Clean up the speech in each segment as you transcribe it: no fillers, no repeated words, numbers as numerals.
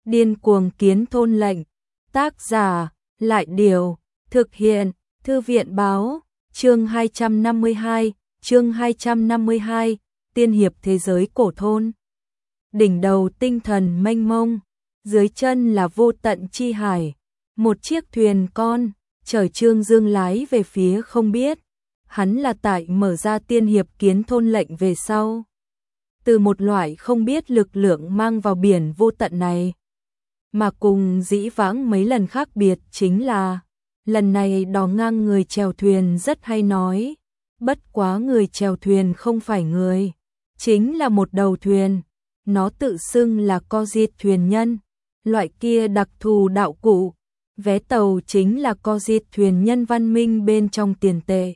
Điên cuồng kiến thôn lệnh. Tác giả, Lại Điều, thực hiện, Thư viện báo, chương 252, tiên hiệp thế giới cổ thôn. Đỉnh đầu tinh thần mênh mông, dưới chân là vô tận chi hải, một chiếc thuyền con, chở Trương Dương lái về phía không biết. Hắn là tại mở ra tiên hiệp kiến thôn lệnh về sau. Từ một loại không biết lực lượng mang vào biển vô tận này. Mà cùng dĩ vãng mấy lần khác biệt chính là, lần này đò ngang người chèo thuyền rất hay nói, bất quá người chèo thuyền không phải người, chính là một đầu thuyền, nó tự xưng là co diệt thuyền nhân, loại kia đặc thù đạo cụ, vé tàu chính là co diệt thuyền nhân văn minh bên trong tiền tệ,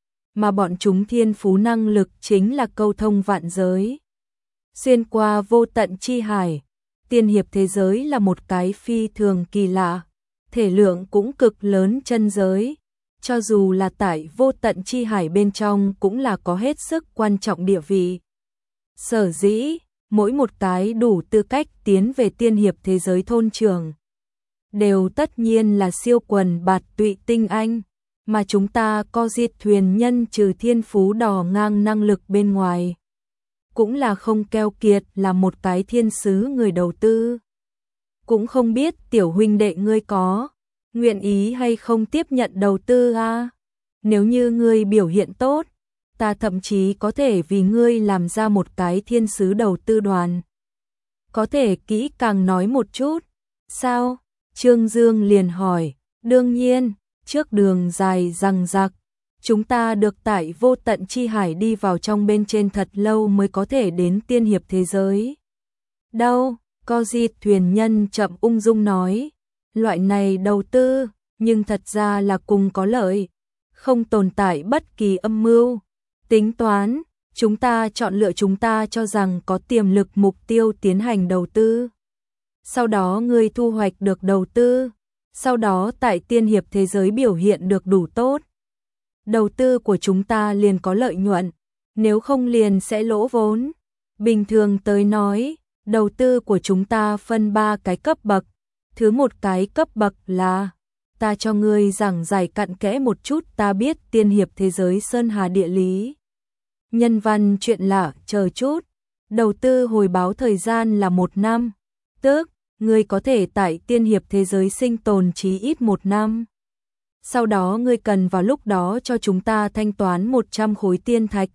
mà bọn chúng thiên phú năng lực chính là câu thông vạn giới. Xuyên qua vô tận chi hải, tiên hiệp thế giới là một cái phi thường kỳ lạ, thể lượng cũng cực lớn chân giới, cho dù là tại vô tận chi hải bên trong cũng là có hết sức quan trọng địa vị. Sở dĩ, mỗi một cái đủ tư cách tiến về tiên hiệp thế giới thôn trường, đều tất nhiên là siêu quần bạt tụy tinh anh, mà chúng ta co diệt thuyền nhân trừ thiên phú đò ngang năng lực bên ngoài. Cũng là không keo kiệt là một cái thiên sứ người đầu tư. Cũng không biết tiểu huynh đệ ngươi có nguyện ý hay không tiếp nhận đầu tư a? Nếu như ngươi biểu hiện tốt, ta thậm chí có thể vì ngươi làm ra một cái thiên sứ đầu tư đoàn. Có thể kỹ càng nói một chút. Sao? Trương Dương liền hỏi. Đương nhiên, trước đường dài rằng rặc, chúng ta được tại vô tận chi hải đi vào trong bên trên thật lâu mới có thể đến tiên hiệp thế giới. Đâu? Co diệt thuyền nhân chậm ung dung nói. Loại này đầu tư, nhưng thật ra là cùng có lợi, không tồn tại bất kỳ âm mưu, tính toán, chúng ta chọn lựa chúng ta cho rằng có tiềm lực mục tiêu tiến hành đầu tư. Sau đó ngươi thu hoạch được đầu tư, sau đó tại tiên hiệp thế giới biểu hiện được đủ tốt. Đầu tư của chúng ta liền có lợi nhuận, nếu không liền sẽ lỗ vốn. Bình thường tới nói, đầu tư của chúng ta phân 3 cái cấp bậc. Thứ một cái cấp bậc là, ta cho ngươi giảng giải cặn kẽ một chút ta biết tiên hiệp thế giới sơn hà địa lý. Nhân văn chuyện lạ chờ chút, đầu tư hồi báo thời gian là 1 năm, tức, ngươi có thể tại tiên hiệp thế giới sinh tồn chí ít 1 năm. Sau đó ngươi cần vào lúc đó cho chúng ta thanh toán 100 khối tiên thạch.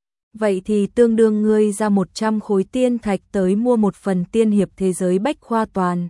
Vậy thì tương đương ngươi ra 100 khối tiên thạch tới mua một phần tiên hiệp thế giới bách khoa toàn.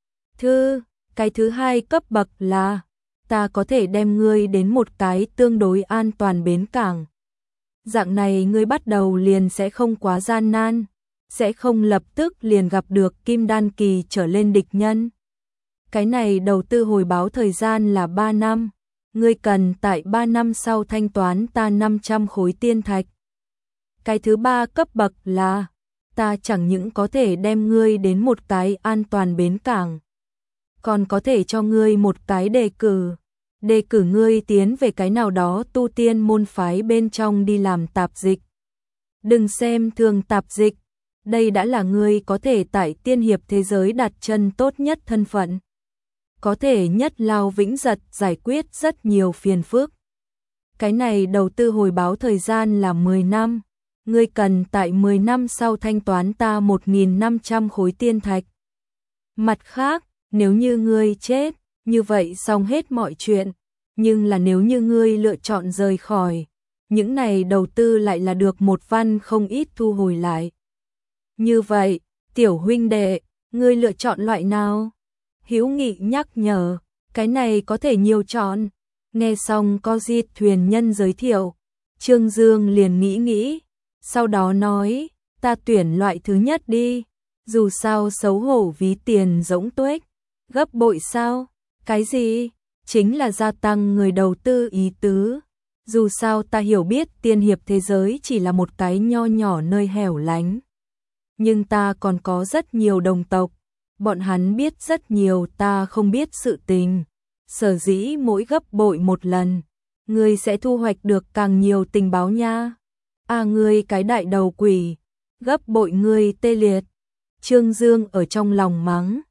Cái thứ hai cấp bậc là, ta có thể đem ngươi đến một cái tương đối an toàn bến cảng. Dạng này ngươi bắt đầu liền sẽ không quá gian nan, sẽ không lập tức liền gặp được kim đan kỳ trở lên địch nhân. Cái này đầu tư hồi báo thời gian là 3 năm, ngươi cần tại 3 năm sau thanh toán ta 500 khối tiên thạch. Cái thứ ba cấp bậc là, ta chẳng những có thể đem ngươi đến một cái an toàn bến cảng, còn có thể cho ngươi một cái đề cử ngươi tiến về cái nào đó tu tiên môn phái bên trong đi làm tạp dịch. Đừng xem thường tạp dịch, đây đã là ngươi có thể tại tiên hiệp thế giới đặt chân tốt nhất thân phận. Có thể nhất lao vĩnh giật giải quyết rất nhiều phiền phức. Cái này đầu tư hồi báo thời gian là 10 năm, ngươi cần tại 10 năm sau thanh toán ta 1.500 khối tiên thạch. Mặt khác, nếu như ngươi chết, như vậy xong hết mọi chuyện, nhưng là nếu như ngươi lựa chọn rời khỏi, những này đầu tư lại là được một văn không ít thu hồi lại. Như vậy, tiểu huynh đệ, ngươi lựa chọn loại nào? Hữu Nghị nhắc nhở, cái này có thể nhiều chọn. Nghe xong co diệt thuyền nhân giới thiệu, Trương Dương liền nghĩ, sau đó nói, ta tuyển loại thứ nhất đi, dù sao xấu hổ ví tiền rỗng tuếch. Gấp bội sao? Cái gì? Chính là gia tăng người đầu tư ý tứ. Dù sao ta hiểu biết tiên hiệp thế giới chỉ là một cái nho nhỏ nơi hẻo lánh. Nhưng ta còn có rất nhiều đồng tộc. Bọn hắn biết rất nhiều ta không biết sự tình. Sở dĩ mỗi gấp bội một lần, ngươi sẽ thu hoạch được càng nhiều tình báo nha. À ngươi cái đại đầu quỷ, gấp bội ngươi tê liệt. Trương Dương ở trong lòng mắng.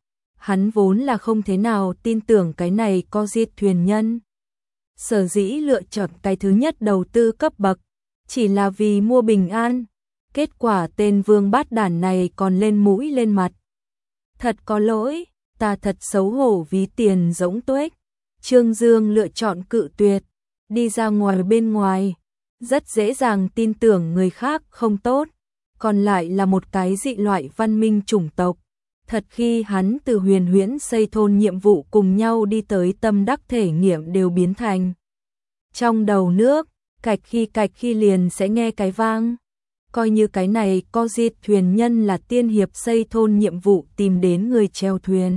hắn vốn là không thế nào tin tưởng cái này có diệt thuyền nhân. Sở dĩ lựa chọn cái thứ nhất đầu tư cấp bậc, chỉ là vì mua bình an. Kết quả tên vương bát đản này còn lên mũi lên mặt. Thật có lỗi, ta thật xấu hổ ví tiền rỗng tuếch. Trương Dương lựa chọn cự tuyệt, đi ra ngoài bên ngoài, rất dễ dàng tin tưởng người khác không tốt, còn lại là một cái dị loại văn minh chủng tộc. Thật khi hắn từ huyền huyễn xây thôn nhiệm vụ cùng nhau đi tới tâm đắc thể nghiệm đều biến thành. Trong đầu nước, cạch khi liền sẽ nghe cái vang. Coi như cái này có diệt thuyền nhân là tiên hiệp xây thôn nhiệm vụ tìm đến người chèo thuyền.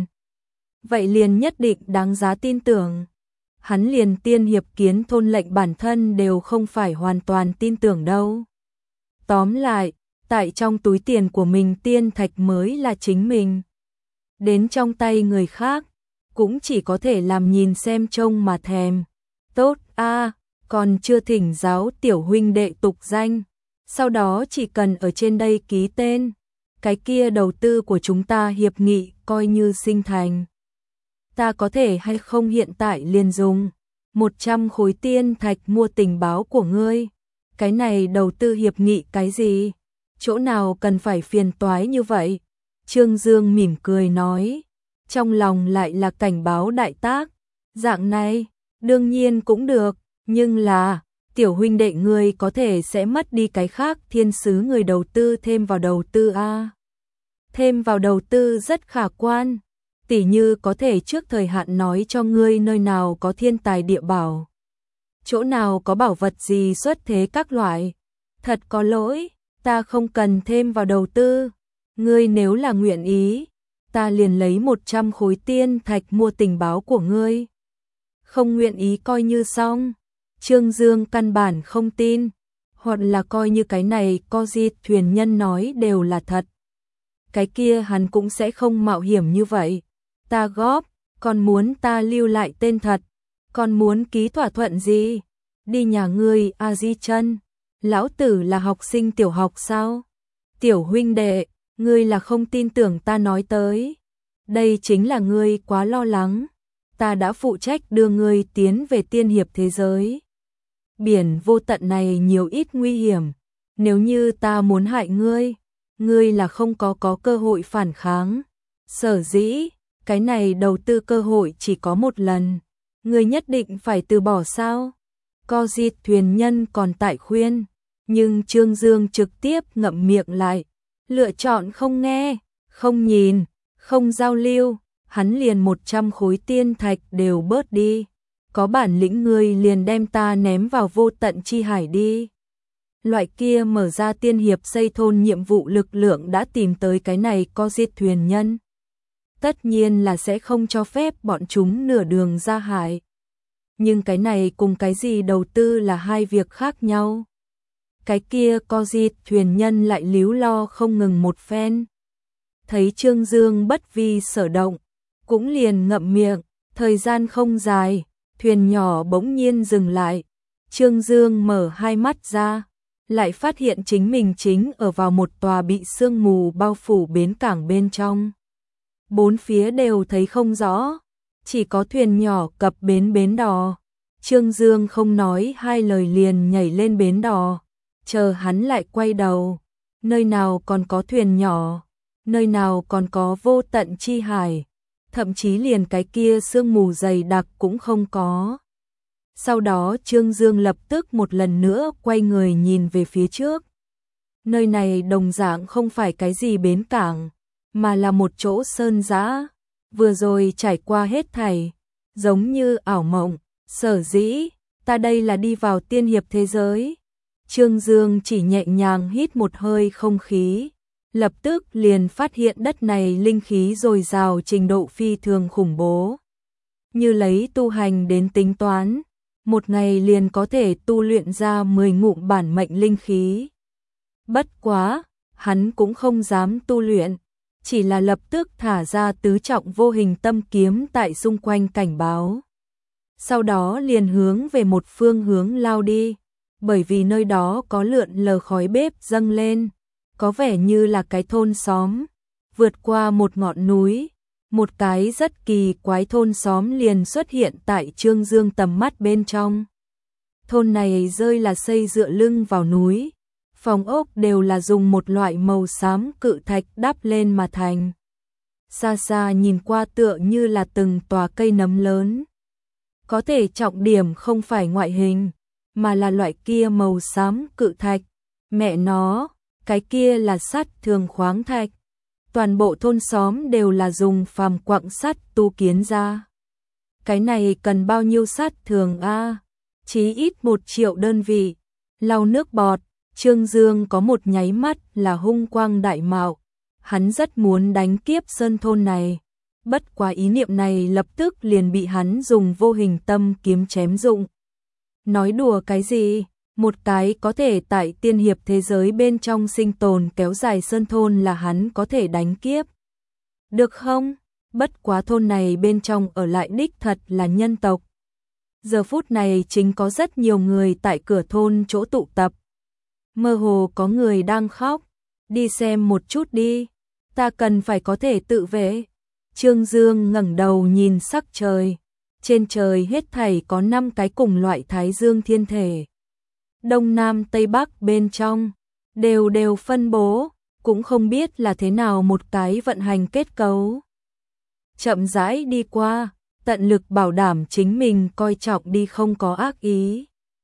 Vậy liền nhất định đáng giá tin tưởng. Hắn liền tiên hiệp kiến thôn lệnh bản thân đều không phải hoàn toàn tin tưởng đâu. Tóm lại, tại trong túi tiền của mình tiên thạch mới là chính mình. Đến trong tay người khác, cũng chỉ có thể làm nhìn xem trông mà thèm. Tốt a, còn chưa thỉnh giáo tiểu huynh đệ tục danh. Sau đó chỉ cần ở trên đây ký tên, cái kia đầu tư của chúng ta hiệp nghị coi như sinh thành. Ta có thể hay không hiện tại liền dùng 100 khối tiên thạch mua tình báo của ngươi. Cái này đầu tư hiệp nghị cái gì? Chỗ nào cần phải phiền toái như vậy? Trương Dương mỉm cười nói, trong lòng lại là cảnh báo đại tác. Dạng này, đương nhiên cũng được, nhưng là tiểu huynh đệ ngươi có thể sẽ mất đi cái khác thiên sứ người đầu tư thêm vào đầu tư a. Thêm vào đầu tư rất khả quan, tỉ như có thể trước thời hạn nói cho ngươi nơi nào có thiên tài địa bảo, chỗ nào có bảo vật gì xuất thế các loại. Thật có lỗi, ta không cần thêm vào đầu tư, ngươi nếu là nguyện ý, ta liền lấy 100 khối tiên thạch mua tình báo của ngươi. Không nguyện ý coi như xong. Trương Dương căn bản không tin, hoặc là coi như cái này có diệt thuyền nhân nói đều là thật. Cái kia hắn cũng sẽ không mạo hiểm như vậy. Ta góp, còn muốn ta lưu lại tên thật, còn muốn ký thỏa thuận gì? Đi nhà ngươi a di chân, lão tử là học sinh tiểu học sao? Tiểu huynh đệ, ngươi là không tin tưởng ta nói tới. Đây chính là ngươi quá lo lắng. Ta đã phụ trách đưa ngươi tiến về tiên hiệp thế giới. Biển vô tận này nhiều ít nguy hiểm, nếu như ta muốn hại ngươi, ngươi là không có cơ hội phản kháng. Sở dĩ, cái này đầu tư cơ hội chỉ có một lần, ngươi nhất định phải từ bỏ sao? Co diệt thuyền nhân còn tại khuyên, nhưng Trương Dương trực tiếp ngậm miệng lại, lựa chọn không nghe, không nhìn, không giao lưu, hắn liền 100 khối tiên thạch đều bớt đi. Có bản lĩnh ngươi liền đem ta ném vào vô tận chi hải đi. Loại kia mở ra tiên hiệp xây thôn nhiệm vụ lực lượng đã tìm tới cái này có giết thuyền nhân. Tất nhiên là sẽ không cho phép bọn chúng nửa đường ra hải. Nhưng cái này cùng cái gì đầu tư là hai việc khác nhau. Cái kia có giết thuyền nhân lại líu lo không ngừng một phen. Thấy Trương Dương bất vi sở động, cũng liền ngậm miệng, thời gian không dài. Thuyền nhỏ bỗng nhiên dừng lại, Trương Dương mở hai mắt ra, lại phát hiện chính mình chính ở vào một tòa bị sương mù bao phủ bến cảng bên trong. Bốn phía đều thấy không rõ, chỉ có thuyền nhỏ cập bến đò. Trương Dương không nói hai lời liền nhảy lên bến đò, chờ hắn lại quay đầu. Nơi nào còn có thuyền nhỏ, nơi nào còn có vô tận chi hải. Thậm chí liền cái kia sương mù dày đặc cũng không có. Sau đó Trương Dương lập tức một lần nữa quay người nhìn về phía trước. Nơi này đồng dạng không phải cái gì bến cảng, mà là một chỗ sơn dã. Vừa rồi trải qua hết thảy, giống như ảo mộng. Sở dĩ, ta đây là đi vào tiên hiệp thế giới. Trương Dương chỉ nhẹ nhàng hít một hơi không khí. Lập tức liền phát hiện đất này linh khí dồi dào trình độ phi thường khủng bố. Như lấy tu hành đến tính toán, một ngày liền có thể tu luyện ra 10 ngụm bản mệnh linh khí. Bất quá, hắn cũng không dám tu luyện, chỉ là lập tức thả ra tứ trọng vô hình tâm kiếm tại xung quanh cảnh báo. Sau đó liền hướng về một phương hướng lao đi, bởi vì nơi đó có lượn lờ khói bếp dâng lên. Có vẻ như là cái thôn xóm, vượt qua một ngọn núi, một cái rất kỳ quái thôn xóm liền xuất hiện tại Trương Dương tầm mắt bên trong. Thôn này rơi là xây dựa lưng vào núi, phòng ốc đều là dùng một loại màu xám cự thạch đắp lên mà thành. Xa xa nhìn qua tựa như là từng tòa cây nấm lớn. Có thể trọng điểm không phải ngoại hình, mà là loại kia màu xám cự thạch. Mẹ nó, cái kia là sắt thường khoáng thạch. Toàn bộ thôn xóm đều là dùng phàm quặng sắt tu kiến ra. Cái này cần bao nhiêu sắt thường a? Chí ít 1 triệu đơn vị. Lau nước bọt, Trương Dương có một nháy mắt là hung quang đại mạo. Hắn rất muốn đánh kiếp sơn thôn này. Bất quá ý niệm này lập tức liền bị hắn dùng vô hình tâm kiếm chém dụng. Nói đùa cái gì? Một cái có thể tại tiên hiệp thế giới bên trong sinh tồn kéo dài sơn thôn là hắn có thể đánh kiếp. Được không? Bất quá thôn này bên trong ở lại đích thật là nhân tộc. Giờ phút này chính có rất nhiều người tại cửa thôn chỗ tụ tập. Mơ hồ có người đang khóc. Đi xem một chút đi. Ta cần phải có thể tự vệ. Trương Dương ngẩng đầu nhìn sắc trời. Trên trời hết thảy có 5 cái cùng loại thái dương thiên thể. Đông Nam Tây Bắc bên trong đều phân bố, cũng không biết là thế nào một cái vận hành kết cấu. Chậm rãi đi qua, tận lực bảo đảm chính mình coi trọng đi không có ác ý.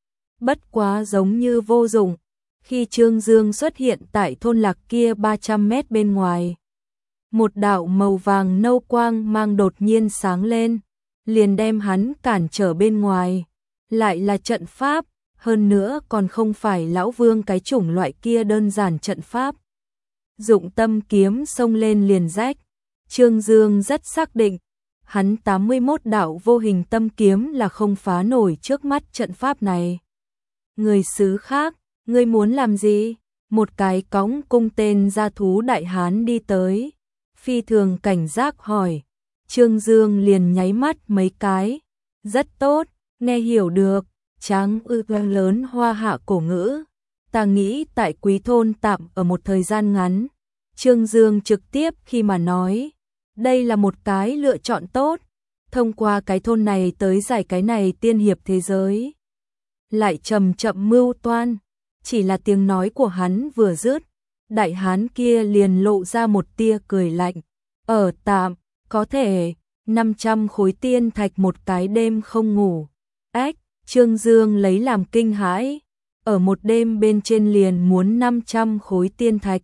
Bất quá giống như vô dụng, khi Trương Dương xuất hiện tại thôn lạc kia 300 mét bên ngoài. Một đạo màu vàng nâu quang mang đột nhiên sáng lên, liền đem hắn cản trở bên ngoài. Lại là trận pháp, hơn nữa còn không phải lão vương cái chủng loại kia đơn giản trận pháp. Dụng tâm kiếm xông lên liền rách. Trương Dương rất xác định, hắn 81 đạo vô hình tâm kiếm là không phá nổi trước mắt trận pháp này. Người xứ khác, ngươi muốn làm gì? Một cái cõng cung tên gia thú đại hán đi tới. Phi thường cảnh giác hỏi. Trương Dương liền nháy mắt mấy cái. Rất tốt, nghe hiểu được. Tráng lớn hoa hạ cổ ngữ. Ta nghĩ tại Quý thôn tạm ở một thời gian ngắn. Trương Dương trực tiếp khi mà nói. Đây là một cái lựa chọn tốt. Thông qua cái thôn này tới giải cái này tiên hiệp thế giới. Lại chậm chậm mưu toan. Chỉ là tiếng nói của hắn vừa dứt. Đại hán kia liền lộ ra một tia cười lạnh. Ở tạm, có thể, 500 khối tiên thạch một cái đêm không ngủ. Ách, Trương Dương lấy làm kinh hãi. Ở một đêm bên trên liền muốn 500 khối tiên thạch.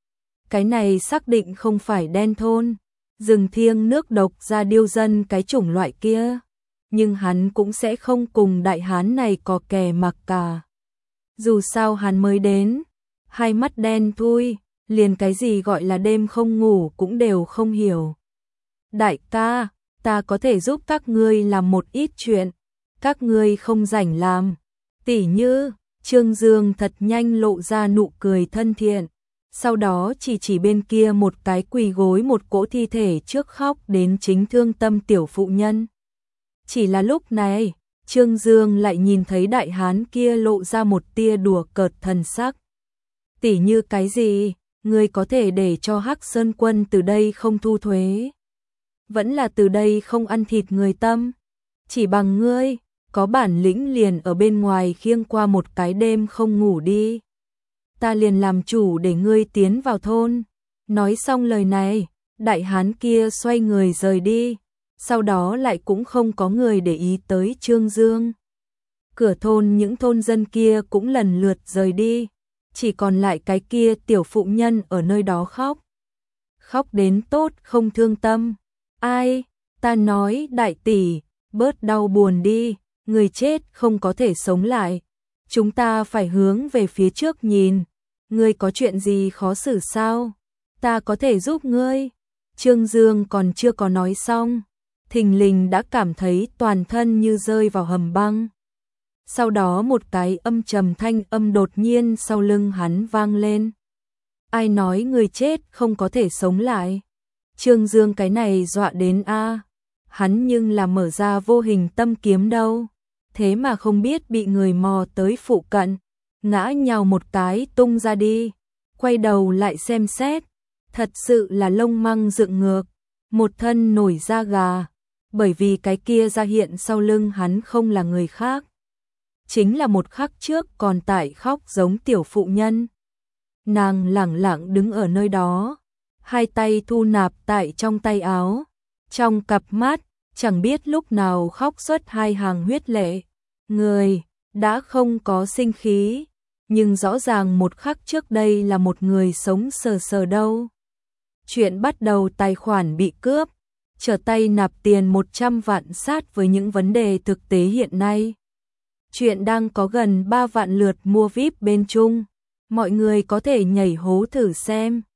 Cái này xác định không phải đen thôn. Rừng thiêng nước độc ra điêu dân cái chủng loại kia. Nhưng hắn cũng sẽ không cùng đại hán này có kè mặc cả. Dù sao hắn mới đến. Hai mắt đen thui, liền cái gì gọi là đêm không ngủ cũng đều không hiểu. Đại ca, ta có thể giúp các ngươi làm một ít chuyện. Các ngươi không rảnh làm. Tỉ như, Trương Dương thật nhanh lộ ra nụ cười thân thiện. Sau đó chỉ bên kia một cái quỳ gối một cỗ thi thể trước khóc đến chính thương tâm tiểu phụ nhân. Chỉ là lúc này, Trương Dương lại nhìn thấy đại hán kia lộ ra một tia đùa cợt thần sắc. Tỉ như cái gì, ngươi có thể để cho Hắc Sơn Quân từ đây không thu thuế. Vẫn là từ đây không ăn thịt người tâm. Chỉ bằng ngươi, có bản lĩnh liền ở bên ngoài khiêng qua một cái đêm không ngủ đi. Ta liền làm chủ để ngươi tiến vào thôn. Nói xong lời này, đại hán kia xoay người rời đi. Sau đó lại cũng không có người để ý tới Trương Dương. Cửa thôn những thôn dân kia cũng lần lượt rời đi. Chỉ còn lại cái kia tiểu phụ nhân ở nơi đó khóc. Khóc đến tốt không thương tâm. Ai, ta nói đại tỷ, bớt đau buồn đi, người chết không có thể sống lại. Chúng ta phải hướng về phía trước nhìn. Ngươi có chuyện gì khó xử sao? Ta có thể giúp ngươi. Trương Dương còn chưa có nói xong. Thình lình đã cảm thấy toàn thân như rơi vào hầm băng. Sau đó một cái âm trầm thanh âm đột nhiên sau lưng hắn vang lên. Ai nói người chết không có thể sống lại? Trương Dương cái này dọa đến a. Hắn nhưng là mở ra vô hình tâm kiếm đâu. Thế mà không biết bị người mò tới phụ cận. Ngã nhào một cái tung ra đi. Quay đầu lại xem xét. Thật sự là lông măng dựng ngược. một thân nổi da gà, bởi vì cái kia ra hiện sau lưng hắn không là người khác. Chính là một khắc trước còn tại khóc giống tiểu phụ nhân. Nàng lẳng lặng đứng ở nơi đó, hai tay thu nạp tại trong tay áo, trong cặp mắt, chẳng biết lúc nào khóc xuất hai hàng huyết lệ. Người đã không có sinh khí, nhưng rõ ràng một khắc trước đây là một người sống sờ sờ đâu. Chuyện bắt đầu tài khoản bị cướp, trở tay nạp tiền 100 vạn sát với những vấn đề thực tế hiện nay. Chuyện đang có gần 3 vạn lượt mua VIP bên Trung, mọi người có thể nhảy hố thử xem.